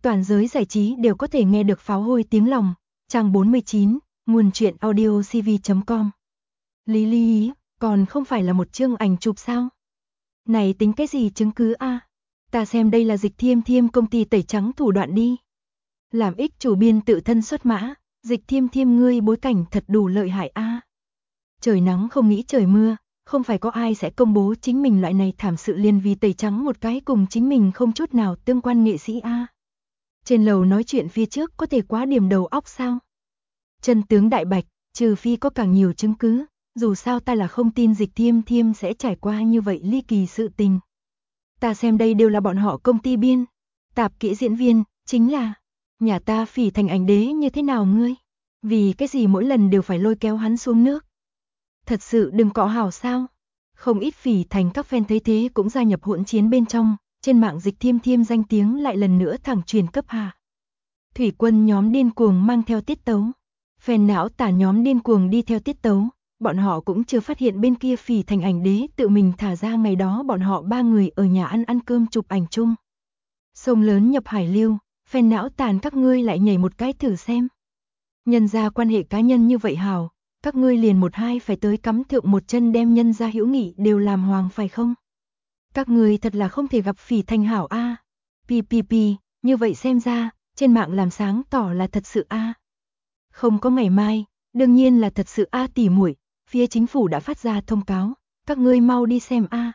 toàn giới giải trí đều có thể nghe được pháo hôi tiếng lòng. Trang 49, nguồn truyện audiocv.com. Lý Lý, còn không phải là một chương ảnh chụp sao? Này tính cái gì chứng cứ a? Ta xem đây là Dịch Thiêm Thiêm công ty tẩy trắng thủ đoạn đi. Làm ích chủ biên tự thân xuất mã, Dịch Thiêm Thiêm ngươi bối cảnh thật đủ lợi hại a. Trời nắng không nghĩ trời mưa, không phải có ai sẽ công bố chính mình loại này thảm sự liên vì tẩy trắng một cái cùng chính mình không chút nào tương quan nghệ sĩ a. Trên lầu nói chuyện phía trước có thể quá điểm đầu óc sao? Chân tướng đại bạch, trừ phi có càng nhiều chứng cứ, dù sao ta là không tin Dịch Thiêm Thiêm sẽ trải qua như vậy ly kỳ sự tình. Ta xem đây đều là bọn họ công ty biên, tạp kỹ diễn viên, chính là nhà ta Phỉ Thành ảnh đế như thế nào ngươi? Vì cái gì mỗi lần đều phải lôi kéo hắn xuống nước? Thật sự đừng cọ hào sao? Không ít Phỉ Thành các fan thấy thế cũng gia nhập hỗn chiến bên trong, trên mạng Dịch Thiêm Thiêm danh tiếng lại lần nữa thẳng truyền cấp hạ. Thủy quân nhóm điên cuồng mang theo tiết tấu, fan não tả nhóm điên cuồng đi theo tiết tấu, bọn họ cũng chưa phát hiện bên kia Phỉ Thành ảnh đế tự mình thả ra ngày đó bọn họ 3 người ở nhà ăn cơm chụp ảnh chung. Sông lớn nhập hải lưu, fan não tàn các ngươi lại nhảy một cái thử xem. Nhân ra quan hệ cá nhân như vậy hào, các ngươi liền một hai phải tới cắm thượng một chân đem nhân ra hữu nghị đều làm hoàng phải không? Các ngươi thật là không thể gặp Phỉ Thành hảo a. PPP, như vậy xem ra, trên mạng làm sáng tỏ là thật sự a. Không có ngày mai, đương nhiên là thật sự a tỉ muội, phía chính phủ đã phát ra thông cáo, các ngươi mau đi xem a.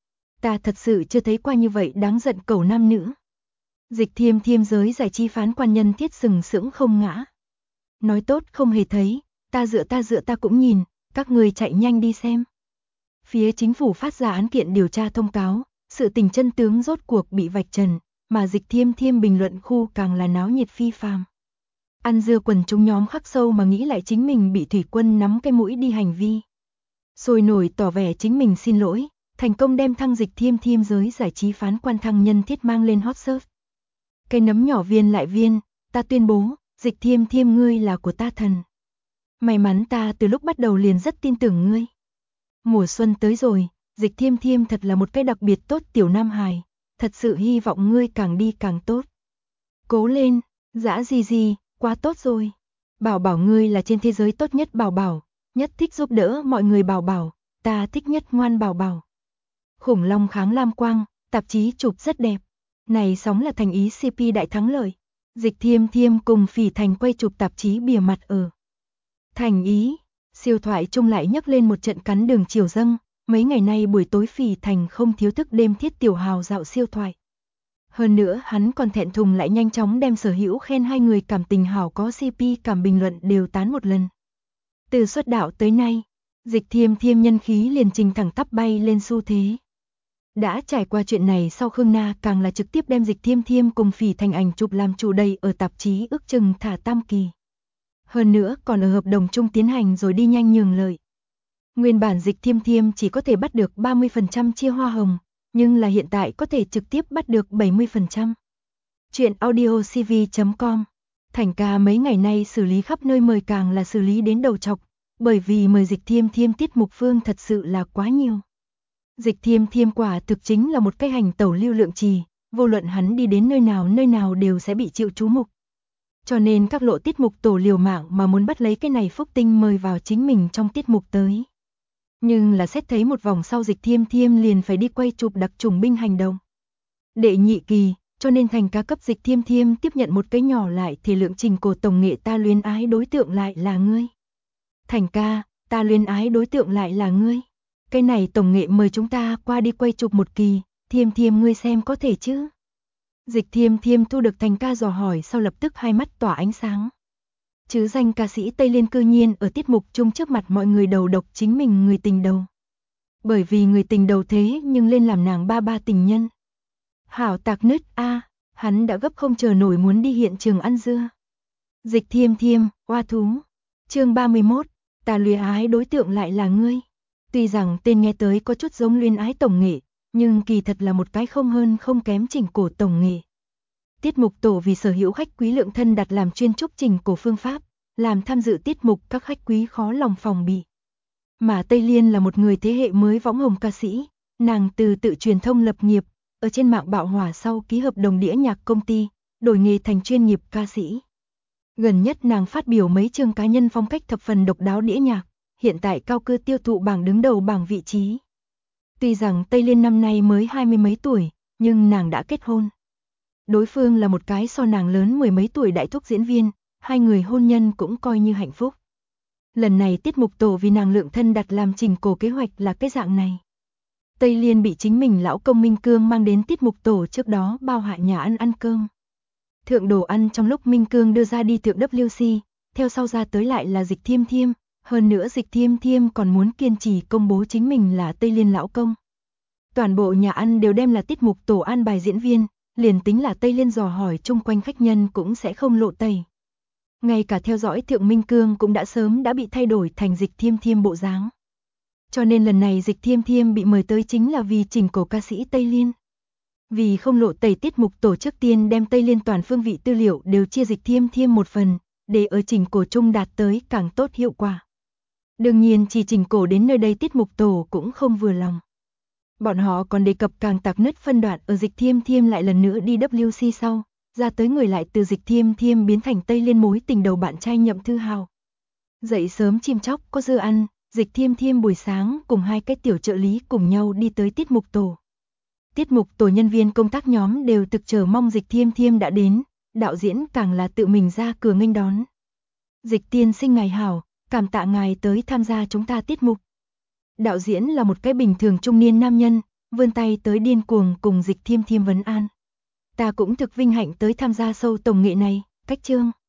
Ta thật sự chưa thấy qua như vậy đáng giận cẩu nam nữ. Dịch Thiêm Thiêm giới giải trí phán quan nhân thiết sừng sững không ngã. Nói tốt không hề thấy, ta dựa ta cũng nhìn, các ngươi chạy nhanh đi xem. Phía chính phủ phát ra án kiện điều tra thông cáo, sự tình chân tướng rốt cuộc bị vạch trần, mà Dịch Thiêm Thiêm bình luận khu càng là náo nhiệt phi phàm. Ăn dưa quần chúng nhóm khắc sâu mà nghĩ lại chính mình bị thủy quân nắm cái mũi đi hành vi. Sôi nổi tỏ vẻ chính mình xin lỗi, thành công đem thăng Dịch Thiêm Thiêm giới giải trí phán quan thăng nhân thiết mang lên hot search. Cây nấm nhỏ viên lại viên, ta tuyên bố, Dịch Thiêm Thiêm ngươi là của ta thần. May mắn ta từ lúc bắt đầu liền rất tin tưởng ngươi. Mùa xuân tới rồi, Dịch Thiêm Thiêm thật là một cái đặc biệt tốt tiểu nam hài, thật sự hy vọng ngươi càng đi càng tốt. Cố lên, dã gì, quá tốt rồi. Bảo bảo ngươi là trên thế giới tốt nhất bảo bảo, nhất thích giúp đỡ mọi người bảo bảo, ta thích nhất ngoan bảo bảo. Khủng long kháng lam quang, tạp chí chụp rất đẹp. Này sóng là thành ý CP đại thắng lợi. Dịch Thiêm Thiêm cùng Phỉ Thành quay chụp tạp chí bìa mặt ở thành ý, siêu thoại chung lại nhấc lên một trận cắn đường chiều dâng, mấy ngày nay buổi tối Phỉ Thành không thiếu thức đêm thiết tiểu hào dạo siêu thoại. Hơn nữa hắn còn thẹn thùng lại nhanh chóng đem sở hữu khen hai người cảm tình hảo có CP cảm bình luận đều tán một lần. Từ xuất đạo tới nay, Dịch Thiêm Thiêm nhân khí liền trình thẳng tắp bay lên xu thế. Đã trải qua chuyện này sau Khương Na càng là trực tiếp đem Dịch Thiêm Thiêm cùng Phỉ Thành ảnh chụp làm chủ đầy ở tạp chí ước chừng thả tam kỳ. Hơn nữa còn ở hợp đồng chung tiến hành rồi đi nhanh nhường lợi. Nguyên bản Dịch Thiêm Thiêm chỉ có thể bắt được 30% chia hoa hồng, nhưng là hiện tại có thể trực tiếp bắt được 70%. Chuyện audiocv.com. Thành ca mấy ngày nay xử lý khắp nơi mời càng là xử lý đến đầu chọc, bởi vì mời Dịch Thiêm Thiêm tiết mục phương thật sự là quá nhiều. Dịch Thiêm Thiêm quả thực chính là một cái hành tẩu lưu lượng trì, vô luận hắn đi đến nơi nào đều sẽ bị chịu chú mục. Cho nên các lộ tiết mục tổ liều mạng mà muốn bắt lấy cái này phúc tinh mời vào chính mình trong tiết mục tới. Nhưng là xét thấy một vòng sau Dịch Thiêm Thiêm liền phải đi quay chụp đặc trùng binh hành động. Đệ nhị kỳ, cho nên thành ca cấp Dịch Thiêm Thiêm tiếp nhận một cái nhỏ lại thể lượng trình cổ tổng nghệ ta luyến ái đối tượng lại là ngươi. Thành ca, ta luyến ái đối tượng lại là ngươi. Cái này tổng nghệ mời chúng ta qua đi quay chụp một kỳ, Thiêm Thiêm ngươi xem có thể chứ? Dịch Thiêm Thiêm thu được thành ca dò hỏi sau lập tức hai mắt tỏa ánh sáng. Chứ danh ca sĩ Tây Liên cư nhiên ở tiết mục chung trước mặt mọi người đầu độc chính mình người tình đầu. Bởi vì người tình đầu thế nhưng lên làm nàng ba tình nhân. Hảo tạc nứt a, hắn đã gấp không chờ nổi muốn đi hiện trường ăn dưa. Dịch Thiêm Thiêm, oa thú. Chương 31, ta luyến ái đối tượng lại là ngươi. Tuy rằng tên nghe tới có chút giống luyến ái tổng nghệ, nhưng kỳ thật là một cái không hơn không kém chỉnh cổ tổng nghệ. Tiết mục tổ vì sở hữu khách quý lượng thân đặt làm chuyên trúc chỉnh cổ phương pháp, làm tham dự tiết mục các khách quý khó lòng phòng bị. Mà Tây Liên là một người thế hệ mới võng hồng ca sĩ, nàng từ tự truyền thông lập nghiệp, ở trên mạng bạo hỏa sau ký hợp đồng đĩa nhạc công ty, đổi nghề thành chuyên nghiệp ca sĩ. Gần nhất nàng phát biểu mấy chương cá nhân phong cách thập phần độc đáo đĩa nhạc, hiện tại cao cư tiêu thụ bảng đứng đầu bảng vị trí. Tuy rằng Tây Liên năm nay mới 20 mấy tuổi, nhưng nàng đã kết hôn. Đối phương là một cái so nàng lớn 10 mấy tuổi đại thúc diễn viên, hai người hôn nhân cũng coi như hạnh phúc. Lần này tiết mục tổ vì nàng lượng thân đặt làm trình cổ kế hoạch là cái dạng này. Tây Liên bị chính mình lão công Minh Cương mang đến tiết mục tổ trước đó bao hạ nhà ăn cơm. Thượng đồ ăn trong lúc Minh Cương đưa ra đi thượng WC, theo sau ra tới lại là Dịch Thiêm Thiêm, hơn nữa Dịch Thiêm Thiêm còn muốn kiên trì công bố chính mình là Tây Liên lão công. Toàn bộ nhà ăn đều đem là tiết mục tổ an bài diễn viên, liền tính là Tây Liên dò hỏi chung quanh khách nhân cũng sẽ không lộ tẩy. Ngay cả theo dõi thượng Minh Cương cũng đã sớm bị thay đổi thành Dịch Thiêm Thiêm bộ dáng. Cho nên lần này Dịch Thiêm Thiêm bị mời tới chính là vì chỉnh cổ ca sĩ Tây Liên. Vì không lộ tẩy tiết mục tổ trước tiên đem Tây Liên toàn phương vị tư liệu đều chia Dịch Thiêm Thiêm một phần, để ở chỉnh cổ chung đạt tới càng tốt hiệu quả. Đương nhiên chỉ chỉnh cổ đến nơi đây tiết mục tổ cũng không vừa lòng. Bọn họ còn đề cập càng tạc nứt phân đoạn ở Dịch Thiêm Thiêm lại lần nữa đi WC sau, ra tới người lại từ Dịch Thiêm Thiêm biến thành Tây Liên mối tình đầu bạn trai Nhậm Thư Hào. Dậy sớm chim chóc có dưa ăn, Dịch Thiêm Thiêm buổi sáng cùng hai cái tiểu trợ lý cùng nhau đi tới tiết mục tổ. Tiết mục tổ nhân viên công tác nhóm đều thực chờ mong Dịch Thiêm Thiêm đã đến, đạo diễn càng là tự mình ra cửa nghênh đón. Dịch tiên sinh ngài hảo, cảm tạ ngài tới tham gia chúng ta tiết mục. Đạo diễn là một cái bình thường trung niên nam nhân, vươn tay tới điên cuồng cùng Dịch Thiêm Thiêm vấn an. Ta cũng thực vinh hạnh tới tham gia show tổng nghệ này, cách chương.